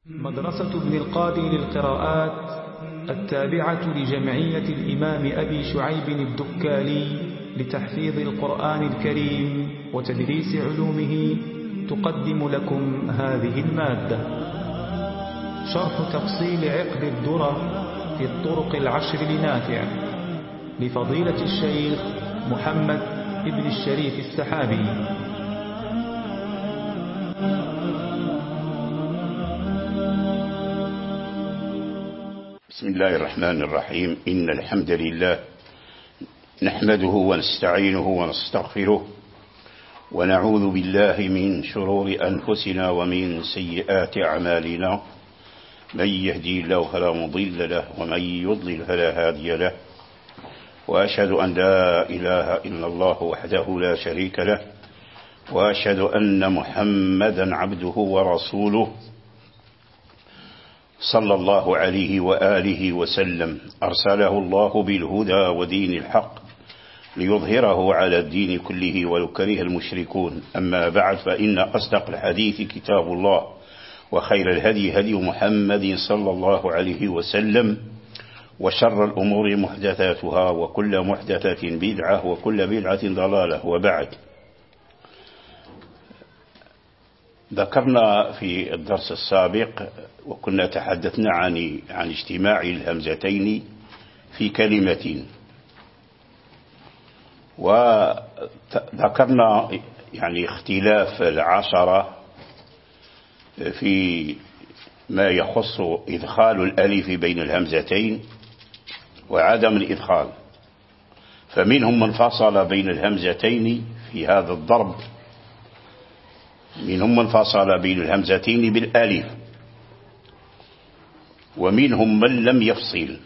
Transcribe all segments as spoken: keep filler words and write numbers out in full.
مدرسة ابن القاضي للقراءات التابعة لجمعية الإمام أبي شعيب الدكالي لتحفيظ القرآن الكريم وتدريس علومه تقدم لكم هذه المادة. شرح تفصيل عقد الدرر في الطرق العشر لنافع لفضيلة الشيخ محمد ابن الشريف السحابي. بسم الله الرحمن الرحيم. إن الحمد لله نحمده ونستعينه ونستغفره ونعوذ بالله من شرور أنفسنا ومن سيئات أعمالنا. من يهدي الله فلا مضل له ومن يضلل فلا هادي له، وأشهد أن لا إله إلا الله وحده لا شريك له، وأشهد أن محمدا عبده ورسوله صلى الله عليه وآله وسلم. أرسله الله بالهدى ودين الحق ليظهره على الدين كله ولو كره المشركون. أما بعد، فإن أصدق الحديث كتاب الله، وخير الهدي هدي محمد صلى الله عليه وسلم، وشر الأمور محدثاتها، وكل محدثة بدعة، وكل بدعة ضلالة. وبعد، ذكرنا في الدرس السابق وكنا تحدثنا عن عن اجتماع الهمزتين في كلمة، وذكرنا يعني اختلاف العشرة في ما يخص إدخال الألف بين الهمزتين وعدم الإدخال. فمنهم من فصل بين الهمزتين في هذا الضرب، منهم من فصل بين الهمزتين بالألف، ومنهم من لم يفصل.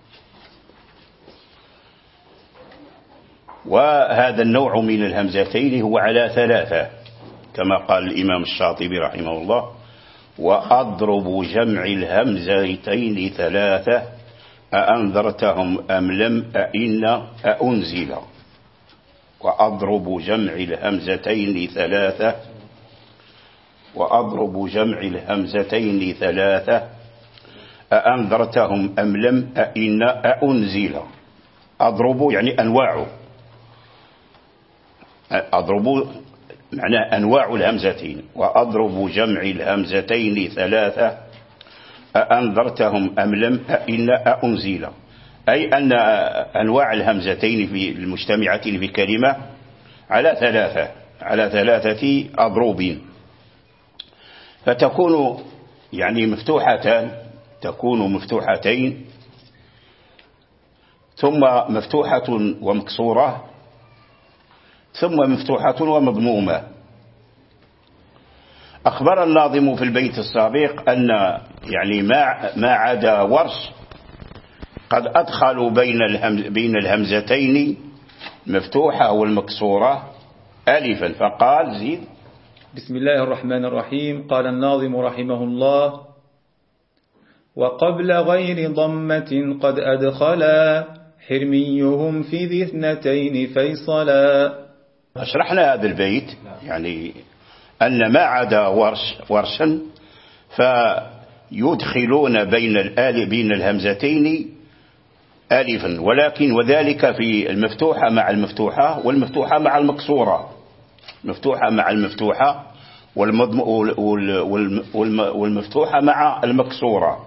وهذا النوع من الهمزتين هو على ثلاثة كما قال الإمام الشاطبي رحمه الله: وأضرب جمع الهمزتين ثلاثة أأنذرتهم أم لم أئن أأنزل. وأضرب جمع الهمزتين ثلاثة وأضرب جمع الهمزتين ثلاثة أأنذرتهم أم لم أئن أأنزل. أضرب يعني أنواع، أضرب معناه أنواع الهمزتين. وأضرب جمع الهمزتين ثلاثة أأنذرتهم أم لم أئن أأنزل، أي أن أنواع الهمزتين في المجتمعتين في كلمة على ثلاثة على ثلاثة أضرب. فتكون يعني مفتوحتان، تكون مفتوحتين ثم مفتوحة ومكسورة ثم مفتوحة ومضمومة. أخبر الناظم في البيت السابق أن يعني ما ما عدا ورش قد أدخلوا بين الهمز بين الهمزتين مفتوحة والمكسورة ألفا، فقال زيد: بسم الله الرحمن الرحيم. قال الناظم رحمه الله: وقبل غير ضمة قد أدخلا حرميهم في ذي اثنتين فيصلا. أشرحنا هذا البيت يعني أن ما عدا ورش ورشا فيدخلون بين الآل بين الهمزتين ألفا، ولكن وذلك في المفتوحة مع المفتوحة والمفتوحة مع المكسورة، مفتوحة مع المفتوحة والمفتوحة مع المكسورة.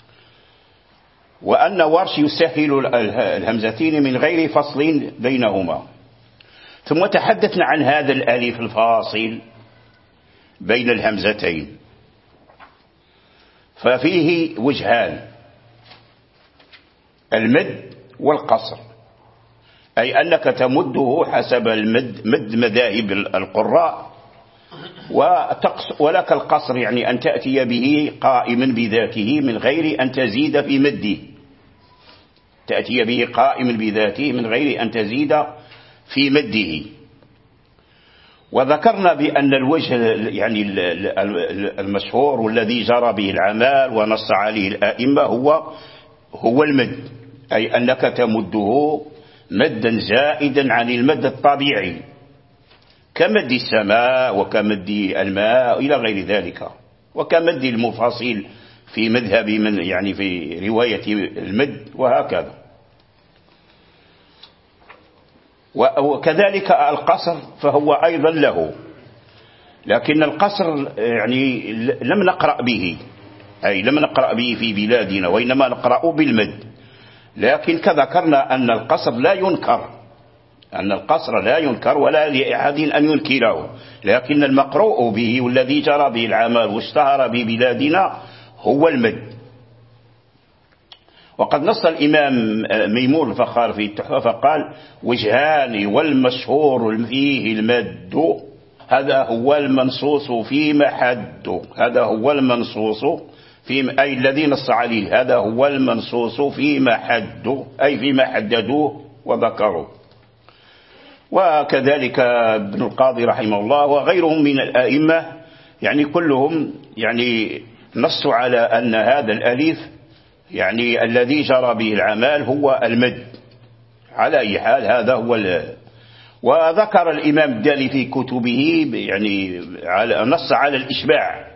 وأن ورش يسهل الهمزتين من غير فصل بينهما. ثم تحدثنا عن هذا الألف الفاصل بين الهمزتين، ففيه وجهان: المد والقصر، أي أنك تمده حسب المد، مد مذاهب القراء، ولك القصر يعني أن تأتي به قائما بذاته من غير أن تزيد في مده، تأتي به قائما بذاته من غير أن تزيد في مده. وذكرنا بأن الوجه يعني المشهور والذي جرى به العمال ونص عليه الآئمة هو هو المد، أي أنك تمده مدا زائدا عن المد الطبيعي كمد السماء وكمد الماء إلى غير ذلك. وكمد المفاصيل في مذهب من يعني في رواية المد وهكذا. وكذلك القصر فهو أيضا له، لكن القصر يعني لم نقرأ به، أي لم نقرأ به في بلادنا، وإنما نقرأ بالمد. لكن كذكرنا أن القصر لا ينكر، أن القصر لا ينكر ولا لأحد أن ينكره، لكن المقروء به والذي جرى به العمل واشتهر ببلادنا هو المد. وقد نص الإمام ميمون الفخار في التحفة فقال: وجهان والمشهور فيه المد، هذا هو المنصوص في محد، هذا هو المنصوص في أي الذي نص عليه، هذا هو المنصوص في محد، أي فيما حددوه وذكروه. وكذلك ابن القاضي رحمه الله وغيرهم من الأئمة يعني كلهم يعني نصوا على أن هذا الأليف يعني الذي جرى به العمال هو المد على أي حال. هذا هو ال... وذكر الإمام الدالي في كتبه يعني على نص على الإشباع،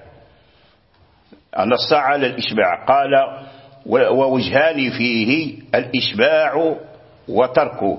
نص على الإشباع، قال: ووجهان فيه الإشباع وتركه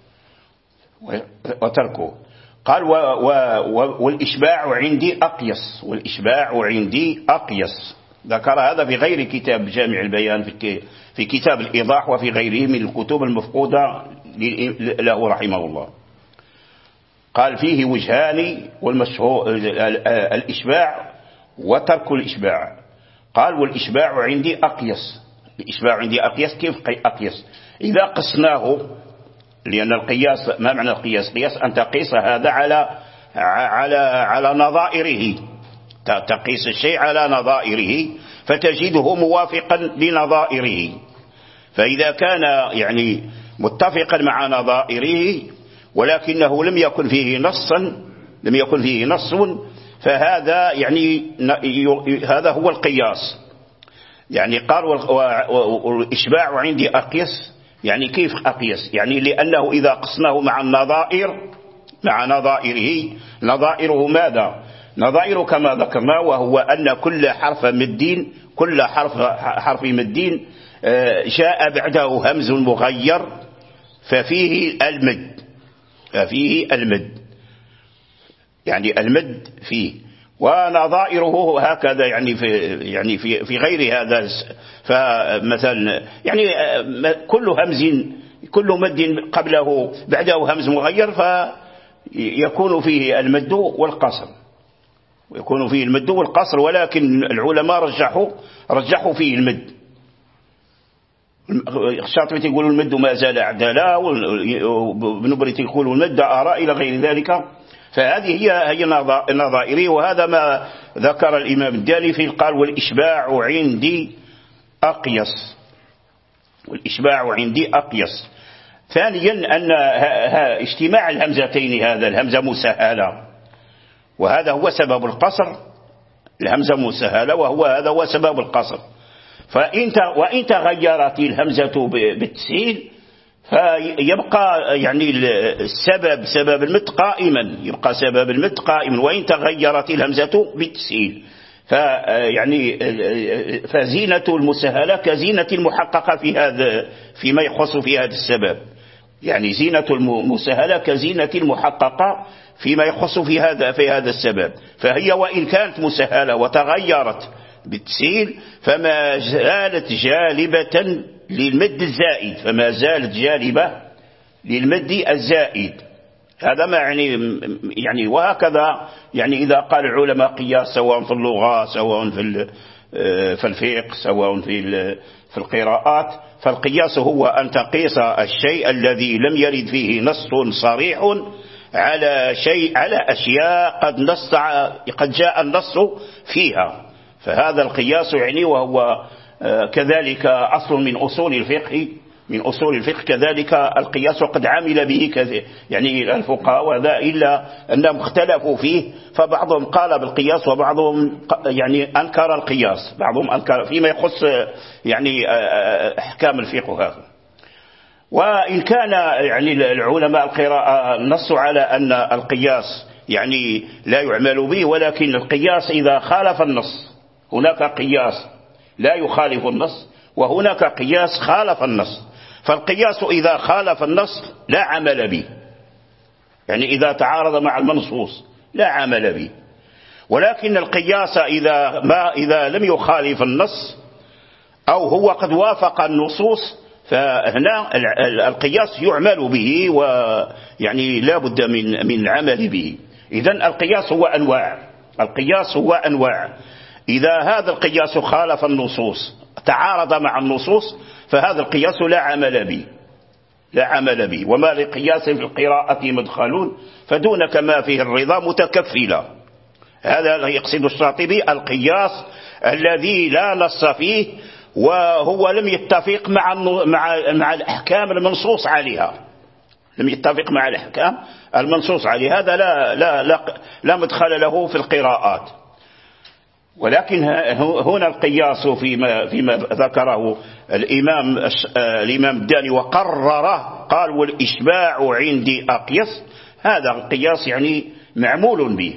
وتركه قال و و والإشباع عندي أقيس، والإشباع عندي أقيس. ذكر هذا في غير كتاب جامع البيان، في في كتاب الإيضاح وفي غيره من الكتب المفقودة له رحمه الله. قال: فيه وجهان والمشهور الإشباع وترك الإشباع. قال: والإشباع عندي أقيس. الإشباع عندي أقيس. كيف أقيس؟ إذا قسناه، لأن القياس ما معنى القياس؟ قياس أن تقيس هذا على على على نظائره، تقيس الشيء على نظائره فتجده موافقا لنظائره. فإذا كان يعني متفقا مع نظائره ولكنه لم يكن فيه نصا لم يكن فيه نص فهذا يعني هذا هو القياس. يعني قال: والإشباع عندي أقيس. يعني كيف أقيس؟ يعني لأنه إذا قسناه مع النظائر مع نظائره، نظائره ماذا؟ نظائر كما ذكرنا، وهو أن كل حرف مد كل حرف حرف مد جاء بعده همز مغير ففيه المد ففيه المد يعني المد فيه. ونظائره هكذا يعني في يعني في في غير هذا. فمثلا يعني كل همز كل مد قبله بعده همز مغير فيكون فيه المد والقصر ويكون فيه المد والقصر ولكن العلماء رجحوا رجحوا فيه المد. الشاطبي يقولوا المد ما زال عدلا، وابن بريت يقولوا المد آراء إلى غير ذلك. فهذه هي هي نظائري، وهذا ما ذكر الإمام الدالي في قال: والإشباع عندي أقيس والإشباع عندي أقيس. ثانيا أن اجتماع الهمزتين، هذا الهمزة مسهلة وهذا هو سبب القصر، الهمزة مسهلة وهو هذا هو سبب القصر. فإن وإن تغيرت الهمزة بالتسهيل فيبقى يعني السبب سبب المد قائما، يبقى سبب المد قائما وإن تغيرت الهمزة بالتسهيل. فيعني فزينة المسهلة كزينة المحققة في هذا فيما يخص في هذا السبب. يعني زينة المسهلة كزينة المحققة فيما يخص في هذا في هذا السبب. فهي وإن كانت مسهلة وتغيرت بالتسهيل فما زالت جالبة للمد الزائد، فما زالت جالبة للمد الزائد. هذا ما يعني يعني وهكذا يعني إذا قال العلماء قياس سواء في اللغة سواء في في الفقه سواء في في القراءات، فالقياس هو أن تقيس الشيء الذي لم يرد فيه نص صريح على شيء على أشياء قد نص قد جاء النص فيها. فهذا القياس يعني وهو كذلك أصل من أصول الفقه من أصول الفقه كذلك القياس، وقد عمل به يعني الفقهاء وذا، إلا أنهم اختلفوا فيه، فبعضهم قال بالقياس وبعضهم يعني أنكر القياس، بعضهم أنكر فيما يخص يعني أحكام الفقه هذا. وإن كان يعني العلماء القراءة نصوا على أن القياس يعني لا يعمل به، ولكن القياس إذا خالف النص، هناك قياس لا يخالف النص، وهناك قياس خالف النص. فالقياس إذا خالف النص لا عمل به، يعني إذا تعارض مع المنصوص لا عمل به. ولكن القياس إذا, ما إذا لم يخالف النص أو هو قد وافق النصوص فهنا القياس يعمل به، ويعني لا بد من من العمل به. إذن القياس هو أنواع، القياس هو أنواع. إذا هذا القياس خالف النصوص تعارض مع النصوص فهذا القياس لا عمل به، لا عمل به. وما لقياس في القراءة مدخلون فدون كما فيه الرضا متكفلا. هذا يقصد الشاطبي القياس الذي لا نص فيه وهو لم يتفق مع مع مع الأحكام المنصوص عليها، لم يتفق مع الأحكام المنصوص عليها، هذا لا لا لا, لا مدخل له في القراءات. ولكن هنا القياس فيما فيما ذكره الإمام الإمام الداني وقرره، قال والإشباع عندي أقيس، هذا القياس يعني معمول به.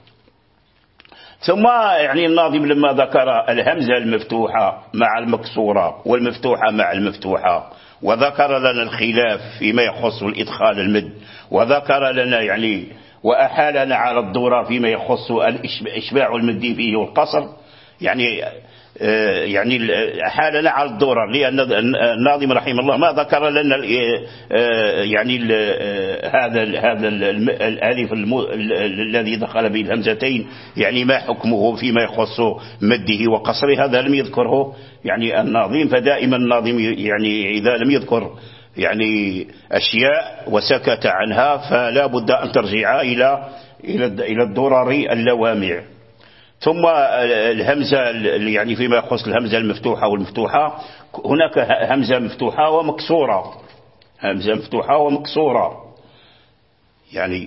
ثم يعني الناظم لما ذكر الهمزة المفتوحة مع المكسورة والمفتوحة مع المفتوحة، وذكر لنا الخلاف فيما يخص الإدخال المد، وذكر لنا يعني وأحالنا على الضرر فيما يخص الإشباع المد فيه والقصر، يعني يعني أحالنا على الضرر، لأن الناظم رحمه الله ما ذكر لنا يعني هذا هذا الألف الذي دخل به الهمزتين يعني ما حكمه فيما يخص مده وقصره، هذا لم يذكره يعني الناظم. فدائما الناظم يعني إذا لم يذكر يعني أشياء وسكت عنها فلا بد أن ترجع إلى إلى الضرر اللوامع. ثم الهمزة يعني فيما يخص الهمزة المفتوحة والمفتوحة، هناك همزة مفتوحة ومكسورة، همزة مفتوحة ومكسورة يعني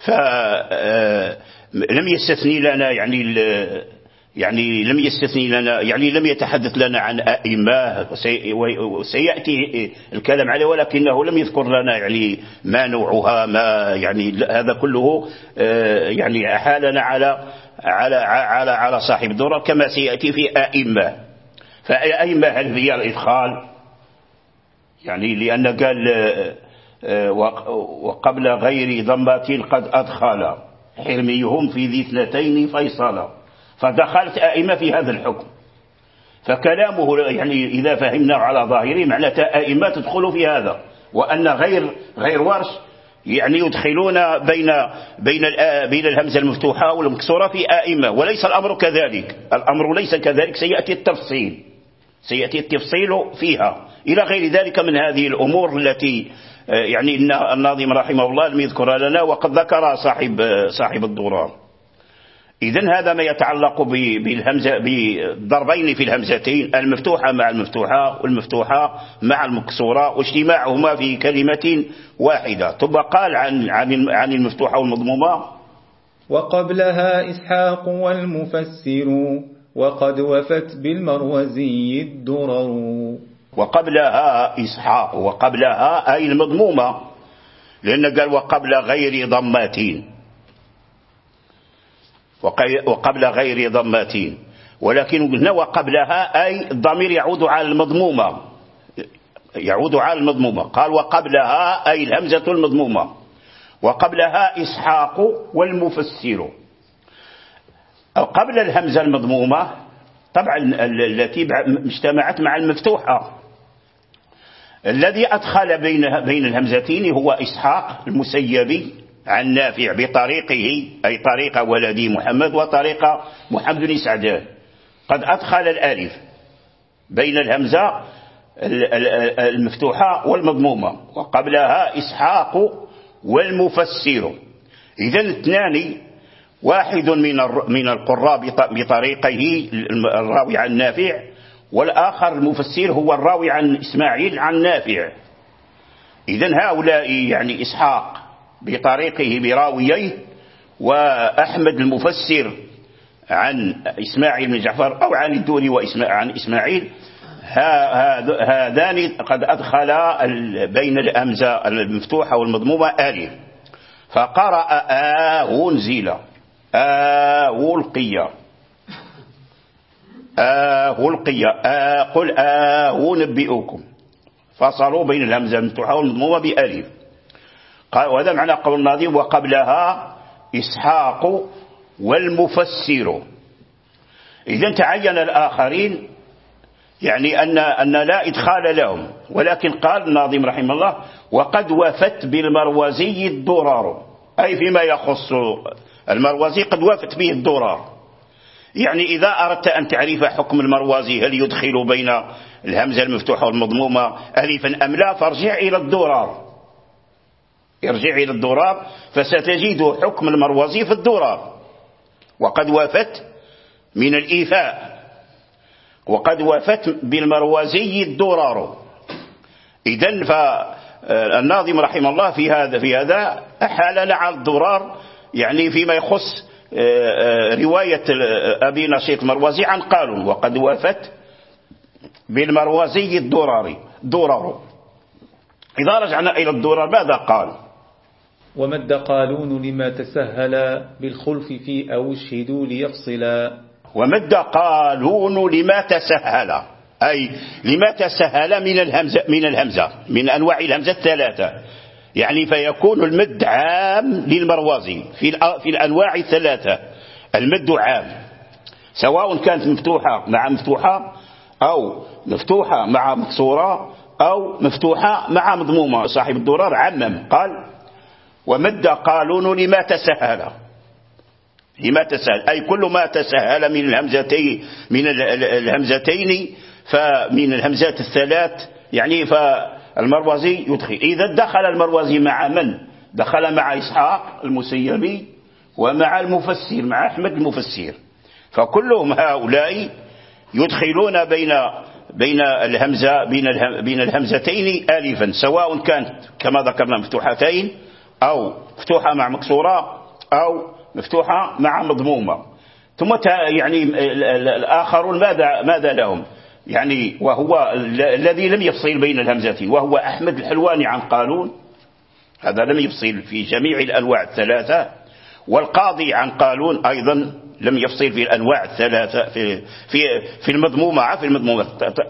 فلم يستثني لنا يعني يعني لم يستثني لنا يعني لم يتحدث لنا عن أئمة، وسيأتي الكلام عليه، ولكنه لم يذكر لنا يعني ما نوعها، ما يعني هذا كله يعني أحالنا على على على على صاحب الدرر كما سيأتي في أئمة. فأئمة هل هي الإدخال؟ يعني لأن قال وقبل غير ضمات قد أدخل حرميهم في ذي اثنتين فيصلا، فدخلت أئمة في هذا الحكم. فكلامه يعني إذا فهمنا على ظاهره معناته أئمة تدخل في هذا، وأن غير غير ورش يعني يدخلون بين بين بين الهمزة المفتوحة والمكسورة في آئمة، وليس الأمر كذلك، الأمر ليس كذلك، سيأتي التفصيل سيأتي التفصيل فيها إلى غير ذلك من هذه الأمور التي يعني الناظم رحمه الله لم يذكرها لنا وقد ذكر صاحب صاحب الضرار. إذن هذا ما يتعلق بالهمزة بضربين في الهمزتين، المفتوحة مع المفتوحة والمفتوحة مع المكسورة واجتماعهما في كلمة واحدة. ثم قال عن عن عن المفتوحة والمضمومة وقبلها إسحاق والمفسر وقد وفت بالمروزي الدرر. وقبلها إسحاق، وقبلها أي المضمومة، لأن قال وقبل غير ضماتين، وقبل غير ضماتين، ولكن قلنا وقبلها أي الضمير يعود على المضمومة، يعود على المضمومة. قال وقبلها أي الهمزة المضمومة، وقبلها إسحاق والمفسر. قبل الهمزة المضمومة طبعا التي اجتمعت مع المفتوحة، الذي أدخل بين بين الهمزتين هو إسحاق المسيبي عن نافع بطريقه، أي طريقة ولدي محمد وطريقة محمد بن سعدان، قد أدخل الألف بين الهمزة المفتوحة والمضمومة، وقبلها إسحاق والمفسر. إذن اثنان، واحد من من القراء بطريقه الراوي عن نافع، والآخر المفسر هو الراوي عن إسماعيل عن نافع. إذن هؤلاء يعني إسحاق بطريقه براوييه، وأحمد المفسر عن إسماعيل بن جعفر أو عن الدوري وعن إسماعيل، هذان قد أدخلا بين الأمزة المفتوحة والمضمومة ألف، فقرأ آه ونزيل آه والقيا. آه القيا آه قل آه نبئكم، فصلوا بين الهمزة المفتوحة والمضمومة بألف. قال وهذا معنى قول الناظم وقبلها إسحاق والمفسر. إذن تعين الآخرين يعني أن, أن لا إدخال لهم، ولكن قال الناظم رحمه الله وقد وفت بالمروزي الضرار، أي فيما يخص المروزي قد وفت به الضرار. يعني إذا أردت أن تعرف حكم المروزي هل يدخل بين الهمزة المفتوحة والمضمومة ألفا أم لا، فارجع إلى الضرار، ارجع إلى الضرار فستجد حكم المروزي في الضرار. وقد وفت من الإيفاء، وقد وفت بالمروزي الضرار. إذن فالناظم رحمه الله في هذا في هذا أحالنا على الضرار، يعني فيما يخص رواية أبي نشيط المروزي عن قالون وقد وفت بالمروزي الضرار ضرار. إذا رجعنا إلى الضرار ماذا قال؟ ومد قالون لما تسهل بالخلف في أو الشهدوا ليفصلا. ومد قالون لما تسهل، أي لما تسهل من الهمزة من الهمزة من أنواع الهمزة الثلاثة، يعني فيكون المد عام للمروزي في في الأنواع الثلاثة. المد عام سواء كانت مفتوحة مع مفتوحة أو مفتوحة مع مكسورة أو مفتوحة مع مضمومة. صاحب الدرار عمم قال ومد قالون لما تسهل، لما تسهل أي كل ما تسهل من الهمزتين من الهمزتين فمن الهمزات الثلاث، يعني فالمروزي يدخل. إذا دخل المروزي مع من؟ دخل مع إسحاق المسيبي ومع المفسر مع أحمد المفسر، فكلهم هؤلاء يدخلون بين بين الهمزة بين بين الهمزتين ألفا، سواء كانت كما ذكرنا مفتوحتين أو مفتوحة مع مكسورة أو مفتوحة مع مضمومة. ثم يعني الآخرون ماذا ماذا لهم؟ يعني وهو الذي لم يفصل بين الهمزتين وهو أحمد الحلواني عن قالون، هذا لم يفصل في جميع الأنواع الثلاثة، والقاضي عن قالون أيضا لم يفصل في الأنواع الثلاثة في في في المضمومة في المضمومة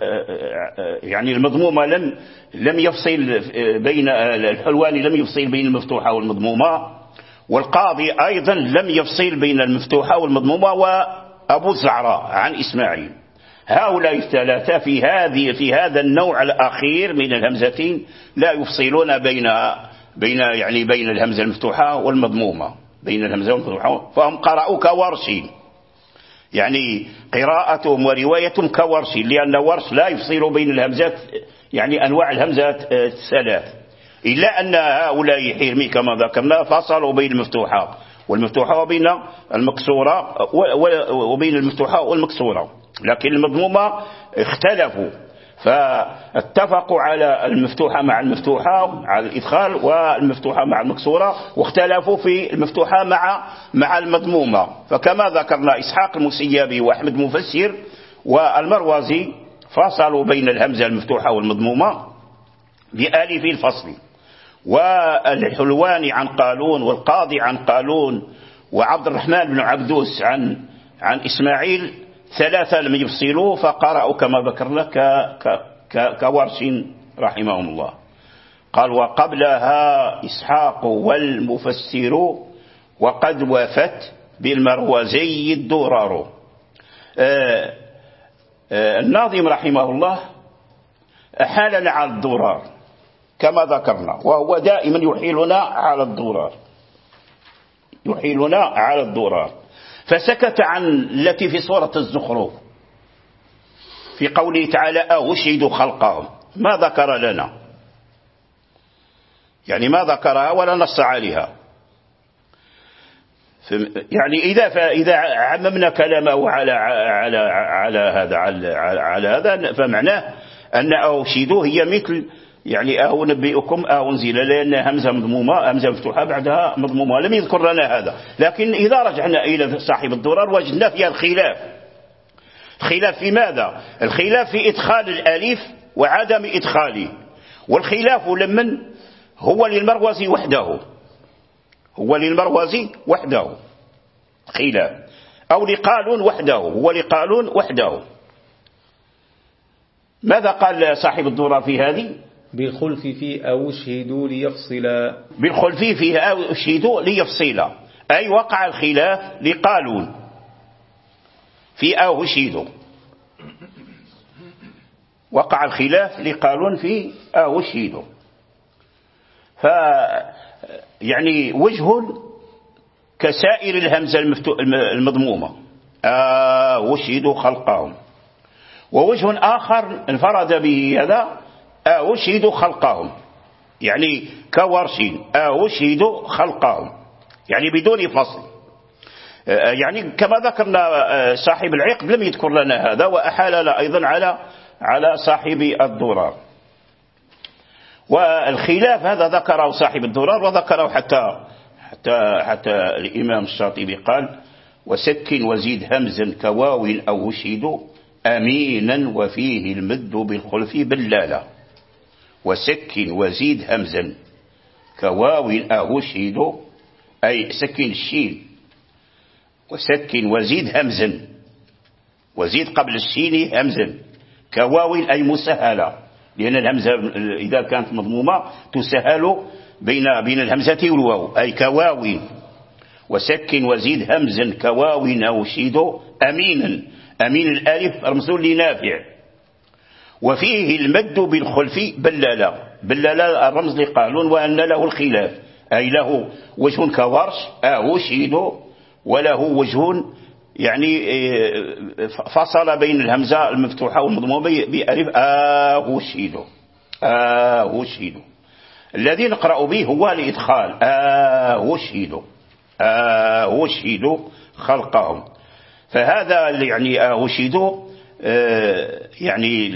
يعني المضمومة لم لم يفصل بين الحلواني لم يفصل بين المفتوحة والمضمومة، والقاضي أيضا لم يفصل بين المفتوحة والمضمومة، وأبو الزعراء عن إسماعيل. هؤلاء الثلاثة في هذه في هذا النوع الأخير من الهمزتين لا يفصلون بين بين يعني بين الهمزة المفتوحة والمضمومة بين الهمزة والمفتوحة، فهم قرأوا كورشي، يعني قراءتهم وروايتهم كورشي، لأن ورش لا يفصل بين الهمزات يعني أنواع الهمزات الثلاث، إلا أن هؤلاء حرمي كما ذكرنا فصلوا بين المفتوحة والمفتوحة وبين المكسورة وبين المفتوحة والمكسورة، لكن المضمومة اختلفوا فاتفقوا على المفتوحة مع المفتوحة على الإدخال والمفتوحة مع المكسورة، واختلفوا في المفتوحة مع مع المضمومة. فكما ذكرنا إسحاق المسيبي وأحمد مفسر والمروزي فصلوا بين الهمزة المفتوحة والمضمومة بألف الفصل، والحلواني عن قالون والقاضي عن قالون وعبد الرحمن بن عبدوس عن عن إسماعيل ثلاثة لم يفصلوا فقرأوا كما ذكرنا كورش رحمهم الله. قال وقبلها إسحاق والمفسر وقد وفت بالمروزي الدرار. آه آه الناظم رحمه الله أحالنا على الضرار كما ذكرنا، وهو دائما يحيلنا على الضرار يحيلنا على الضرار فسكت عن التي في سورة الزخرف في قوله تعالى أشهدوا خلقهم، ما ذكر لنا، يعني ما ذكرها ولا نص عليها. يعني إذا فإذا عممنا كلامه على على على هذا على, على هذا فمعناه أن أشهدوا هي مثل يعني أو نبئكم أو أنزل، لأن همزة مضمومة همزة مفتوحة بعدها مضمومة، لم يذكر لنا هذا. لكن إذا رجعنا إلى صاحب الدرر وجدنا فيها الخلاف. الخلاف في ماذا؟ الخلاف في إدخال الألف وعدم إدخاله، والخلاف لمن هو للمروزي وحده هو للمروزي وحده خلاف، أو لقالون وحده هو لقالون وحده. ماذا قال صاحب الدورة في هذه؟ بالخلف في أو اشهدوا ليفصلا. بالخلف فيه أو اشهدوا ليفصلا، أي وقع الخلاف لقالون في أو اشهدوا، وقع الخلاف لقالون في أو اشهدوا. ف يعني وجه كسائر الهمزة المضمومة أو اشهدوا خلقهم، ووجه آخر انفرد به هذا أو اشهدوا خلقهم، يعني كورش أو اشهدوا خلقهم، يعني بدون فصل. يعني كما ذكرنا صاحب العقد لم يذكر لنا هذا، وأحال أيضا على على صاحب الدرار. والخلاف هذا ذكره صاحب الدرار، وذكره حتى حتى حتى الإمام الشاطبي قال: وسكن وزيد همزا كواو أو اشهدوا أمينا وفيه المد بالخلف باللالة. وسكن وزيد همزا كواو أو اشهدوا، أي سكن الشين، وسكن وزيد همزا، وزيد قبل الشين همزا، كواو أي مسهلة، لأن الهمزة إذا كانت مضمومة تسهل بين بين الهمزة والواو، أي كواو. وسكن وزيد همزا كواو أو اشهدوا أمينا، أمين الألف رمز لنافع. وفيه المد بالخلف بلالة، بلالة الرمز لقالون وأن له الخلاف، أي له وجه كورش أو اشهدوا، وله وجه يعني فصل بين الهمزة المفتوحة والمضمومة بألف أو اشهدوا أو اشهدوا. الذي نقرأ به هو الإدخال أو اشهدوا أو اشهدوا خلقهم. فهذا يعني أو اشهدوا يعني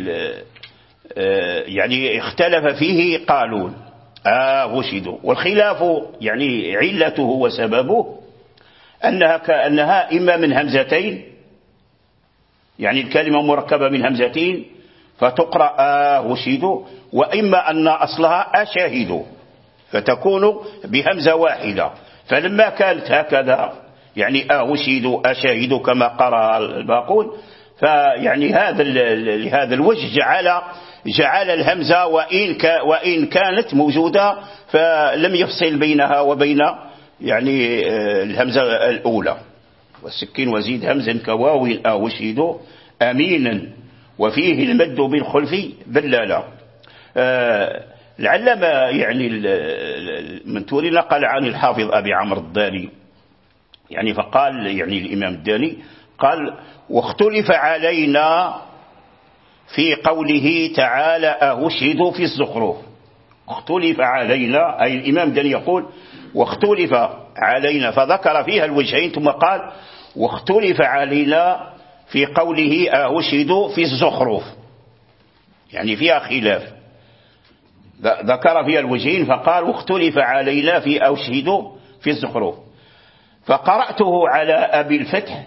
يعني اختلف فيه قالون أو اشهدوا، والخلاف يعني علته وسببه أنها كأنها إما من همزتين، يعني الكلمة مركبة من همزتين فتقرأ أو اشهدوا، وإما أن أصلها أشاهدوا فتكون بهمزة واحدة. فلما كانت هكذا يعني أو اشهدوا أشاهدوا كما قرأ الباقون، فيعني هذا لهذا الوجه جعل جعل الهمزة وإن وإن كانت موجودة فلم يفصل بينها وبين يعني الهمزة الأولى. والسكين وزيد همزا كواو أو اشهدوا أمينا وفيه المد بالخلف بلالة. العلامة يعني المنتوري نقل عن الحافظ أبي عمرو الداني يعني فقال يعني الإمام الداني قال: واختلف علينا في قوله تعالى أشهدوا في الزخرف. اختلف علينا أي الإمام الداني يقول واختلف علينا، فذكر فيها الوجهين ثم قال واختلف علينا في قوله أشهدوا في الزخرف، يعني فيها خلاف، ذكر فيها الوجهين فقال واختلف علينا في أشهدوا في الزخرف. فقرأته على أبي الفتح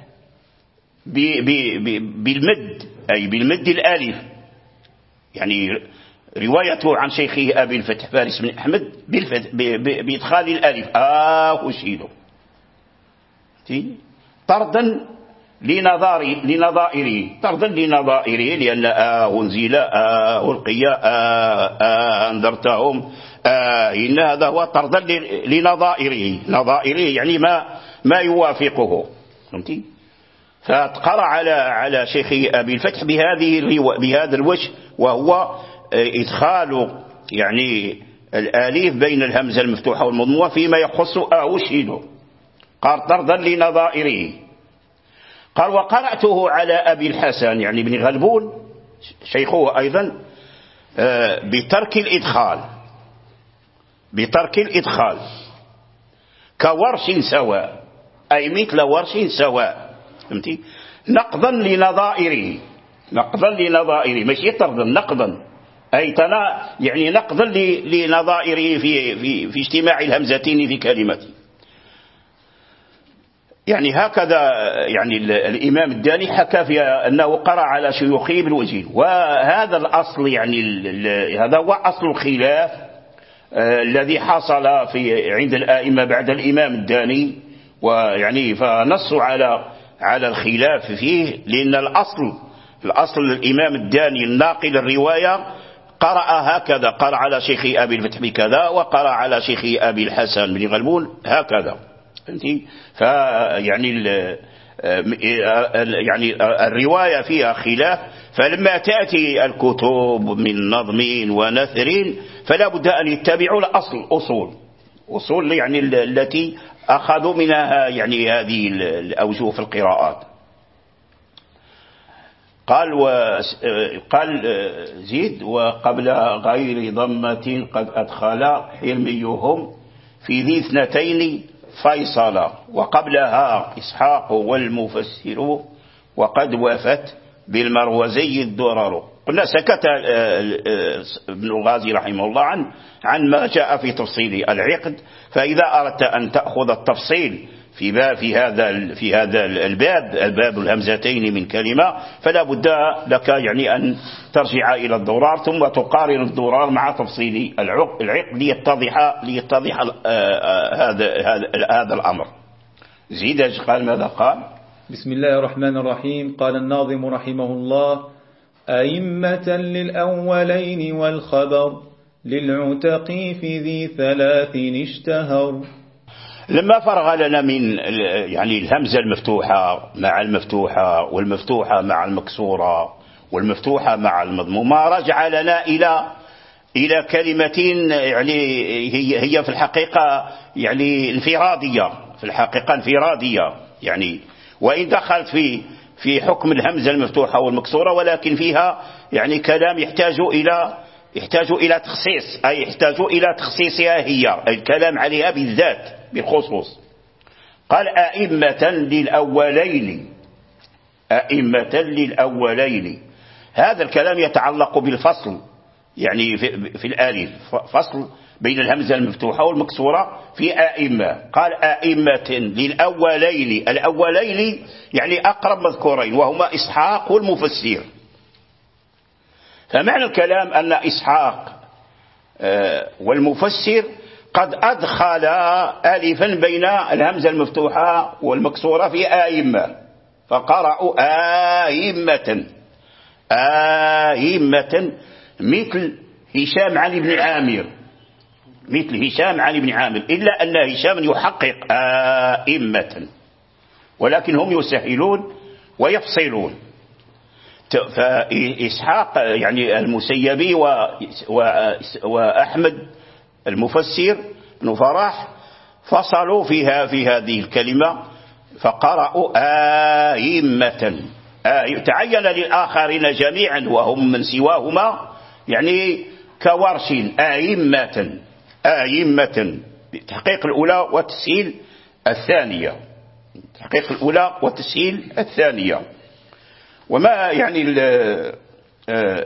بالمد، أي بالمد الآلف، يعني روايته عن شيخه أبي الفتح فارس بن أحمد بإدخال الألف آه أشهدوا، طردا لنظائره، طردا لنظائره، لأن آه أنزل آه ألقي آه آه أنذرتهم آه إن هذا هو طردا لنظائره، نظائره يعني ما ما يوافقه، فهمتي؟ فقرأ على على شيخه أبي الفتح بهذه بهذا الوجه، وهو إدخال يعني الآليف بين الهمزة المفتوحة والمضمومة فيما يخص أشهدوا، قال طردا لنظائره. قال وقرأته على أبي الحسن يعني بن غلبون شيخه أيضا بترك الإدخال، بترك الإدخال كورش سواء، أي مثل ورش سواء، فهمتي؟ نقضا لنظائره، نقضا لنظائره ماشي طردا، نقضا أي تنا يعني نقضا لنظائره في في في اجتماع الهمزتين في كلمة. يعني هكذا يعني الإمام الداني حكى في أنه قرأ على شيوخه بالوجهين، وهذا الأصل يعني هذا هو أصل الخلاف الذي حصل في عند الآئمة بعد الإمام الداني، ويعني فنصوا على على الخلاف فيه، لأن الأصل الأصل الإمام الداني الناقل الرواية قرأ هكذا، قرأ على شيخ أبي الفتح بكذا، وقرأ على شيخ أبي الحسن بن غلبون هكذا. فهمتي؟ فيعني يعني الرواية فيها خلاف، فلما تأتي الكتب من نظم ونثر فلا بد أن يتبعوا الأصل، أصول أصول يعني التي أخذوا منها يعني هذه الأوجه في القراءات. قال قال زيد وقبل غير ضمة قد أدخل حرميهم في ذي اثنتين فيصلا، وقبلها إسحاق والمفسر وقد وفت بالمروزي الدرر. قلنا سكت ابن الغازي رحمه الله عن عن ما جاء في تفصيل العقد، فإذا أردت أن تأخذ التفصيل في باب في هذا في هذا الباب الباب الهمزتين من كلمة، فلا بد لك يعني أن ترجع إلى الضرار ثم تقارن الضرار مع تفصيل العقد ليتضح ليتضح هذا هذا الأمر. زيد قال ماذا قال؟ بسم الله الرحمن الرحيم. قال الناظم رحمه الله: أئمة للأولين والخبر للعتقي في ذي ثلاث اشتهر. لما فرغ لنا من يعني الهمزة المفتوحة مع المفتوحة والمفتوحة مع المكسورة والمفتوحة مع المضمومة، رجع لنا إلى إلى كلمة يعني هي هي في الحقيقة يعني انفرادية، في الحقيقة انفرادية يعني، وإن دخلت في في حكم الهمزة المفتوحة والمكسورة، ولكن فيها يعني كلام يحتاج إلى يحتاج إلى تخصيص، أي يحتاج إلى تخصيصها هي، الكلام عليها بالذات بالخصوص. قال أئمة للأولين، أئمة للأولين، هذا الكلام يتعلق بالفصل يعني في, في الآلف، فصل بين الهمزة المفتوحة والمكسورة في أئمة. قال أئمة للأولين، الأولين يعني أقرب مذكورين وهما إسحاق والمفسر. فمعنى الكلام أن إسحاق والمفسر قد أدخل ألفا بين الهمزة المفتوحة والمكسورة في آئمة، فقرأوا آئمة آئمة مثل هشام عن ابن عامر، مثل هشام عن ابن عامر، إلا أن هشام يحقق آئمة، ولكن هم يسهلون ويفصلون. فإسحاق يعني المسيبي وأحمد المفسر بن فرح فصلوا فيها في هذه الكلمة فقرأوا آئمة. تعين للآخرين جميعا وهم من سواهما يعني كورش آئمة آئمة، تحقيق الأولى وتسهيل الثانية، تحقيق الأولى وتسهيل الثانية. وما يعني آه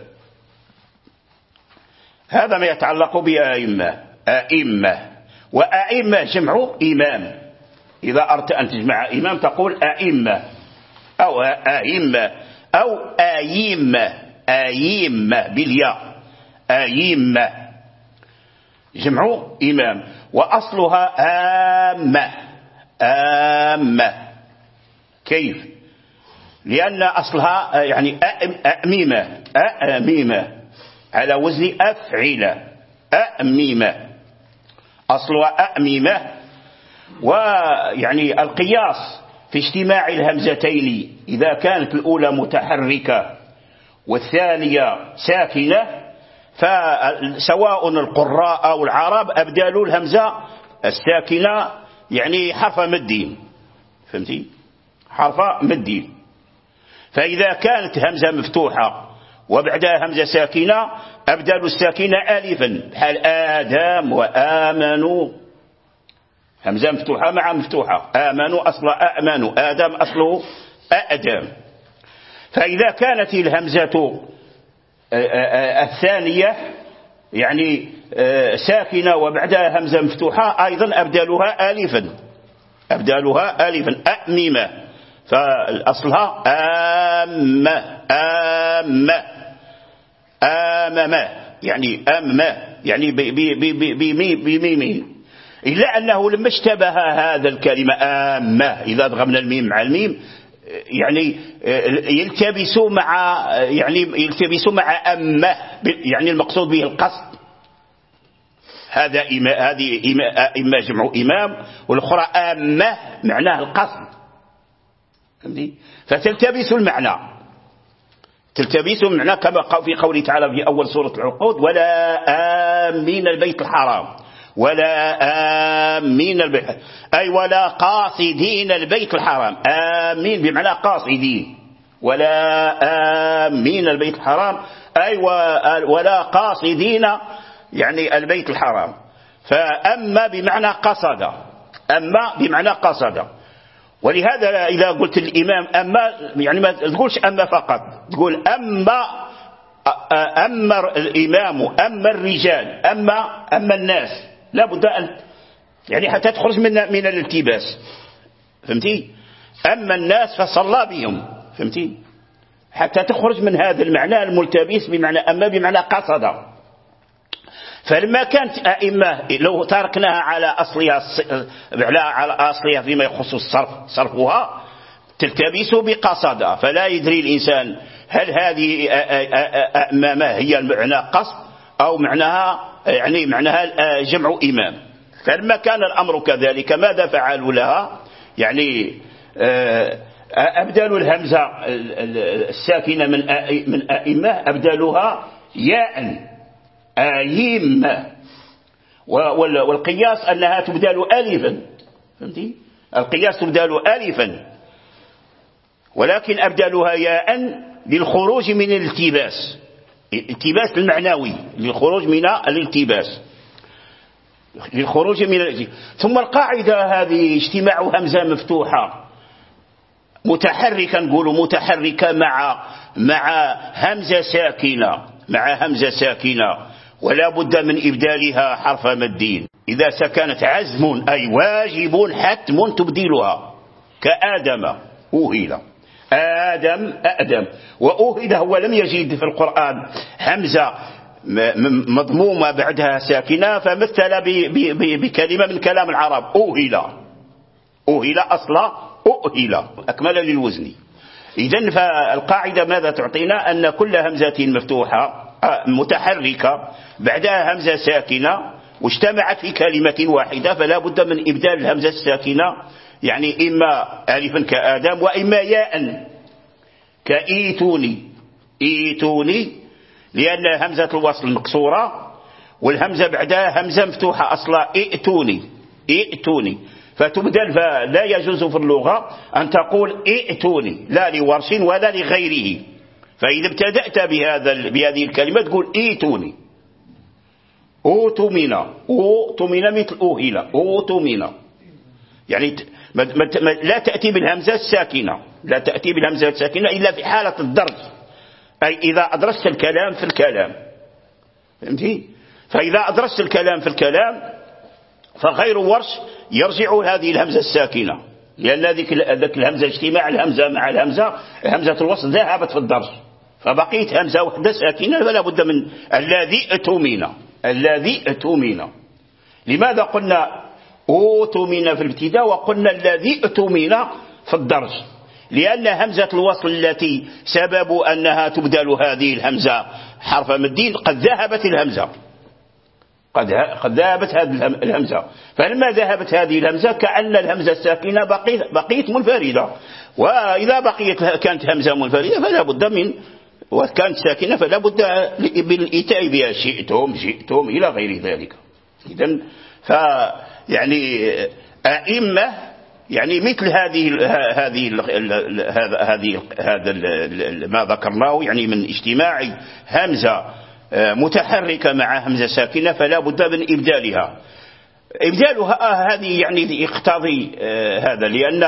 هذا ما يتعلق بأئمة. أئمة وأئمة جمع إمام، إذا أردت أن تجمع إمام تقول أئمة أو أئمة أو أئمة، أئمة بالياء، أئمة جمع إمام، وأصلها آمة آمة. كيف؟ لأن أصلها يعني أأميمة أأميمة على وزن أفعل أأميمة، أصلها أأميمة. ويعني القياس في اجتماع الهمزتين إذا كانت الأولى متحركة والثانية ساكنة، فسواء القراء أو العرب أبدلوا الهمزة الساكنة يعني حرف مد، فهمتي؟ حرف مد. فإذا كانت همزة مفتوحة وبعدها همزة ساكنة أبدلوا الساكنة ألفا، بحال آدم وآمنوا، همزة مفتوحة مع مفتوحة، آمنوا أصل أأمنوا، آدم أصله أأدم. فإذا كانت الهمزة الثانية يعني ساكنة وبعدها همزة مفتوحة أيضا أبدلها ألفا، أبدلها ألفا أأممة، فالأصلها آمة آمة آممة يعني أمة يعني بميم، إلا أنه لما اشتبه هذا الكلمة آمة إذا ضغمنا الميم مع الميم يعني يلتبسوا مع يعني يلتبسوا مع أمه، يعني المقصود به القصد. هذا إما هذه إما إما جمع إمام، والأخرى أمه معناه القصد. فتلتبس المعنى، تلتبس المعنى كما في قوله تعالى في أول سورة العقود: ولا آمين البيت الحرام، ولا آمين البيت، أي ولا قاصدين البيت الحرام. آمين بمعنى قاصدين، ولا آمين البيت الحرام أي ولا قاصدين يعني البيت الحرام. فأما بمعنى قصد، أما بمعنى قصد. ولهذا إذا قلت الإمام أما يعني ما تقولش أما فقط، تقول أما أما الإمام، أما الرجال، أما أما الناس، لا بد أن يعني حتى تخرج من من الالتباس. فهمتي؟ أما الناس فصلى بهم، فهمتي؟ حتى تخرج من هذا المعنى الملتبس بمعنى أما بمعنى قصد. فلما كانت أئمة لو تركناها على أصلها على أصلها فيما يخص الصرف، صرفها تلتبس بقصد، فلا يدري الإنسان هل هذه أمامه هي المعنى قصد أو معناها يعني معناها جمع إمام. فلما كان الأمر كذلك ماذا فعلوا لها؟ يعني أبدلوا الهمزة الساكنة من من أئمة، أبدلوها ياء آيم، والقياس أنها تبدل ألفا. فهمتي؟ القياس تبدل ألفا، ولكن أبدلوها ياء للخروج من الالتباس، الالتباس المعنوي، للخروج من الالتباس، للخروج من الالتباس. ثم القاعدة هذه اجتماع همزة مفتوحة متحركة، نقول متحركة مع مع همزة ساكنة، مع همزة ساكنة، ولا بد من إبدالها حرف مد. إذا سكنت عزم أي واجب حتم تبديلها، كآدم أوهل، آدم أأدم، وأوهل هو لم يجد في القرآن همزة مضمومة بعدها ساكنة، فمثل بكلمة من كلام العرب أوهل، أوهل أصلا أؤهل أكمل للوزن. إذن فالقاعدة ماذا تعطينا؟ أن كل همزة مفتوحة متحركة بعدها همزة ساكنة واجتمعت في كلمة واحدة، فلا بد من إبدال الهمزة الساكنة، يعني إما ألفا كآدم، وإما ياء كإيتوني، إيتوني، لأن همزة الوصل مكسورة والهمزة بعدها همزة مفتوحة أصلا إئتوني، إئتوني، فتبدل. فلا يجوز في اللغة أن تقول إئتوني، لا لورش ولا لغيره. فإذا ابتدأت بهذا بهذه الكلمة تقول إيتوني، أوتمنا، أوتمنا مثل أوهلا، أوتمنا، يعني لا تأتي بالهمزة الساكنة، لا تأتي بالهمزة الساكنة إلا في حالة الدرج، أي إذا أدرست الكلام في الكلام. فهمتي؟ فإذا أدرست الكلام في الكلام فغير ورش يرجع هذه الهمزة الساكنة، لأن ذيك ذاك الهمزة اجتماع الهمزة مع الهمزة، همزة الوصل ذهبت في الدرج، فبقيت همزة واحدة ساكنة، فلا بد من الذي أتمنى، الذي أتمنى. لماذا قلنا أتمنى في الابتداء وقلنا الذي أتمنى في الدرج؟ لأن همزة الوصل التي سبب أنها تبدل هذه الهمزة حرف مد قد ذهبت الهمزة، قد قد ذهبت هذه الهمزة. فلما ذهبت هذه الهمزة كأن الهمزة الساكنة بقيت بقيت منفردة، وإذا بقيت كانت همزة منفردة فلا بد من، وكانت ساكنة فلا بد بالإيتاء بها، شئتم شئتم إلى غير ذلك. إذن فيعني أئمة يعني مثل هذه هذه هذا هذه هذا ما ذكرناه، يعني من اجتماع همزة متحركة مع همزة ساكنة فلا بد من إبدالها. إبدالها هذه يعني يقتضي هذا، لأن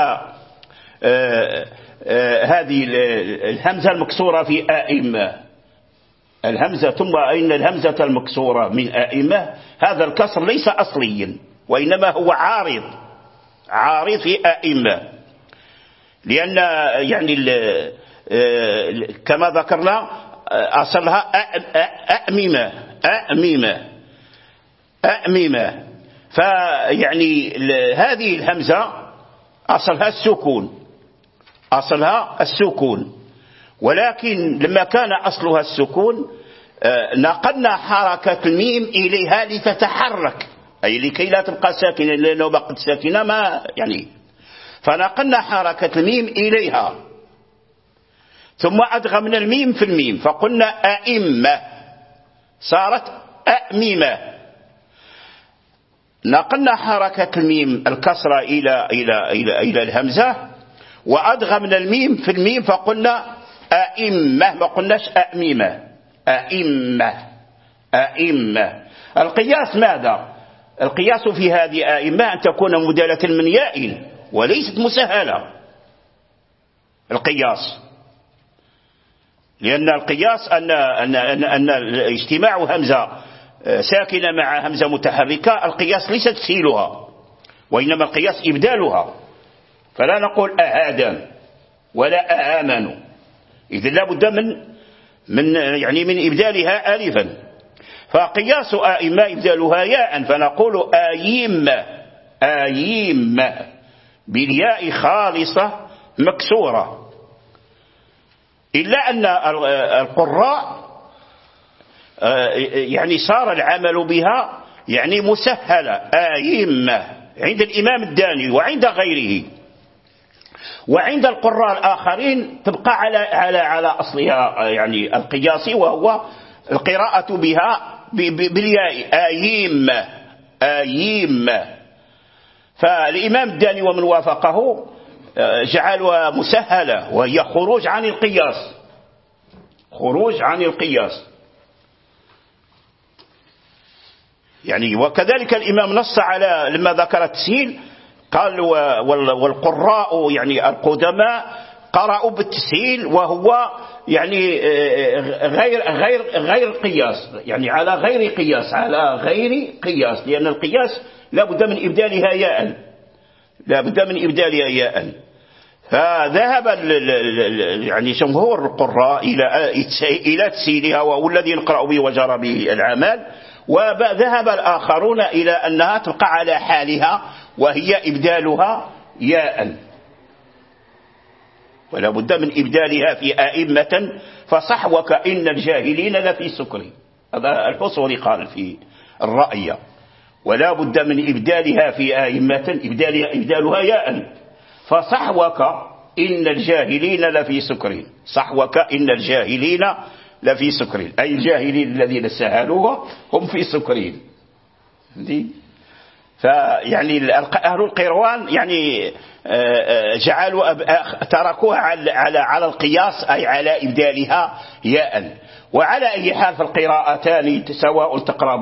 هذه الهمزة المكسورة في آئمة، الهمزة ثم أن الهمزة المكسورة من آئمة، هذا الكسر ليس أصليا وإنما هو عارض، عارض في آئمة، لأن يعني كما ذكرنا أصلها أأممة، أأممة، أأممة. فيعني هذه الهمزة أصلها السكون، أصلها السكون، ولكن لما كان أصلها السكون نقلنا حركة الميم إليها لتتحرك، أي لكي لا تبقى ساكنة، لأنه بقت ساكنة ما يعني، فنقلنا حركة الميم إليها، ثم أدغمنا الميم في الميم فقلنا أئمة، صارت أأممة. نقلنا حركة الميم الكسرة إلى إلى إلى إلى الهمزة، وأدغمنا الميم في الميم فقلنا أئمة، ما قلناش أأممة، أئمة أئمة. القياس ماذا؟ القياس في هذه أئمة أن تكون مبدلة من ياء وليست مسهلة، القياس، لأن القياس أن أن أن, أن اجتماع همزة ساكنة مع همزة متحركة، القياس ليس تسهيلها، وإنما القياس إبدالها، فلا نقول أهادا ولا آمنوا، إذن لا بد من من يعني من إبدالها ألفا، فقياس آئمة إبدالها ياء، فنقول آيمة آيمة بالياء خالصة مكسورة، إلا أن القراء يعني صار العمل بها يعني مسهلة آيمة عند الإمام الداني وعند غيره، وعند القراء الآخرين تبقى على على على أصلها يعني القياسي، وهو القراءة بها بالياء آيمة آيمة. فالإمام الداني ومن وافقه جعلها مسهلة، وهي خروج عن القياس، خروج عن القياس يعني. وكذلك الإمام نص على لما ذكر التسهيل قال والقراء يعني القدماء قرأوا بالتسهيل، وهو يعني غير غير غير قياس، يعني على غير قياس، على غير قياس، لأن القياس لا بد من إبدالها ياء، لا بد من إبدالها ياء. فذهب يعني جمهور القراء إلى إلى تسهيلها، وهو الذي يقرأ به وجرى به العمل، وذهب الآخرون إلى أنها تبقى على حالها وهي إبدالها ياء، ولا بد من إبدالها في آئمة، فصحوك إن الجاهلين لفي سكر، هذا الحصري قال في الرأي، ولا بد من إبدالها في آئمة، إبدالها, إبدالها ياء، فصحوك إن الجاهلين لفي سكر، صحوك إن الجاهلين لفي سكر، أي الجاهلين الذين سهلوها هم في سكرين. فيعني أهل القيروان يعني جعلوا تركوها على على القياس، أي على إبدالها ياء. وعلى أي حال فالقراءتان سواء تقرأ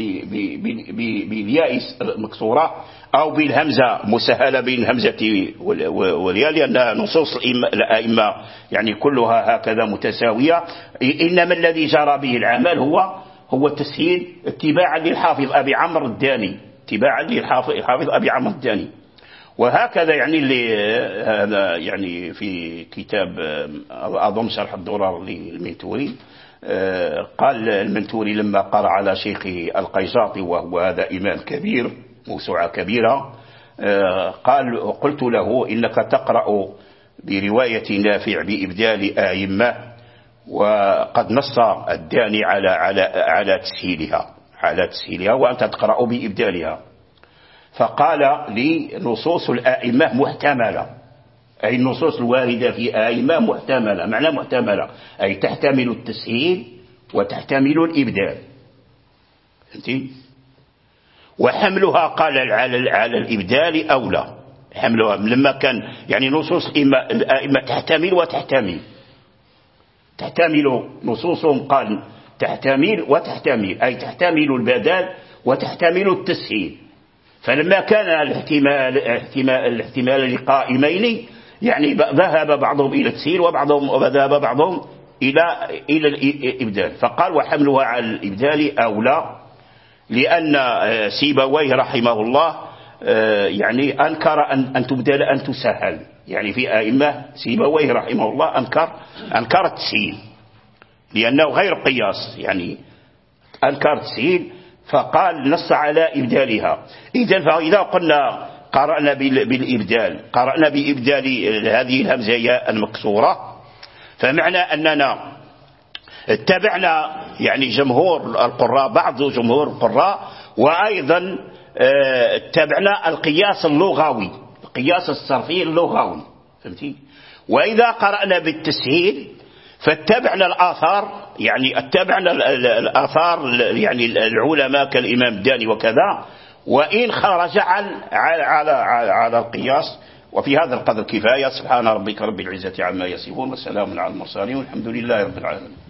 بالياء المكسورة أو بالهمزة مسهلة بين الهمزة والياء، لأن نصوص الأئمة يعني كلها هكذا متساوية، إنما الذي جرى به العمل هو هو التسهيل اتباعا للحافظ أبي عمرو الداني، اتباعا للحافظ أبي عمرو الداني. وهكذا يعني اللي هذا يعني في كتاب أظن شرح الدرر للمنتوري، قال المنتوري لما قرأ على شيخه القيزاطي وهو هذا إمام كبير موسوعة كبيرة، قال قلت له إنك تقرأ برواية نافع بإبدال آئمة، وقد نص الداني على على على تسهيلها على تسهيلها وأنت تقرأ بإبدالها. فقال لي نصوص الآئمة محتملة، أي النصوص الواردة في آئمة محتملة، معنى محتملة أي تحتمل التسهيل وتحتمل الإبدال، فهمتي؟ وحملها قال على على الإبدال أولى، حملها لما كان يعني نصوص الآئمة تحتمل وتحتمل، تحتمل نصوصهم قال تحتمل وتحتمل، أي تحتمل البدال وتحتمل التسهيل. فلما كان الاحتمال الاحتمال لقائمين يعني ذهب بعضهم إلى التسهيل وبعضهم وذهب بعضهم إلى إلى الإبدال، فقال وحملها على الإبدال أولى، لأن سيبويه رحمه الله يعني أنكر أن أن تبدل أن تسهل، يعني في أئمة سيبويه رحمه الله أنكر أنكر التسهيل لأنه غير قياس، يعني أنكر التسهيل، فقال نص على إبدالها. إذن فإذا قلنا قرأنا بالإبدال، قرأنا بإبدال هذه الهمزة ياء المكسورة، فمعنى أننا اتبعنا يعني جمهور القراء، بعض جمهور القراء، وأيضا اتبعنا القياس اللغوي، القياس الصرفي اللغوي، فهمتي؟ وإذا قرأنا بالتسهيل فاتبعنا الآثار، يعني اتبعنا الآثار يعني العلماء كالإمام الداني وكذا، وإن خرج على على على القياس. وفي هذا القدر كفاية. سبحان ربك رب العزة عما يصفون، وسلام على المرسلين، والحمد لله رب العالمين.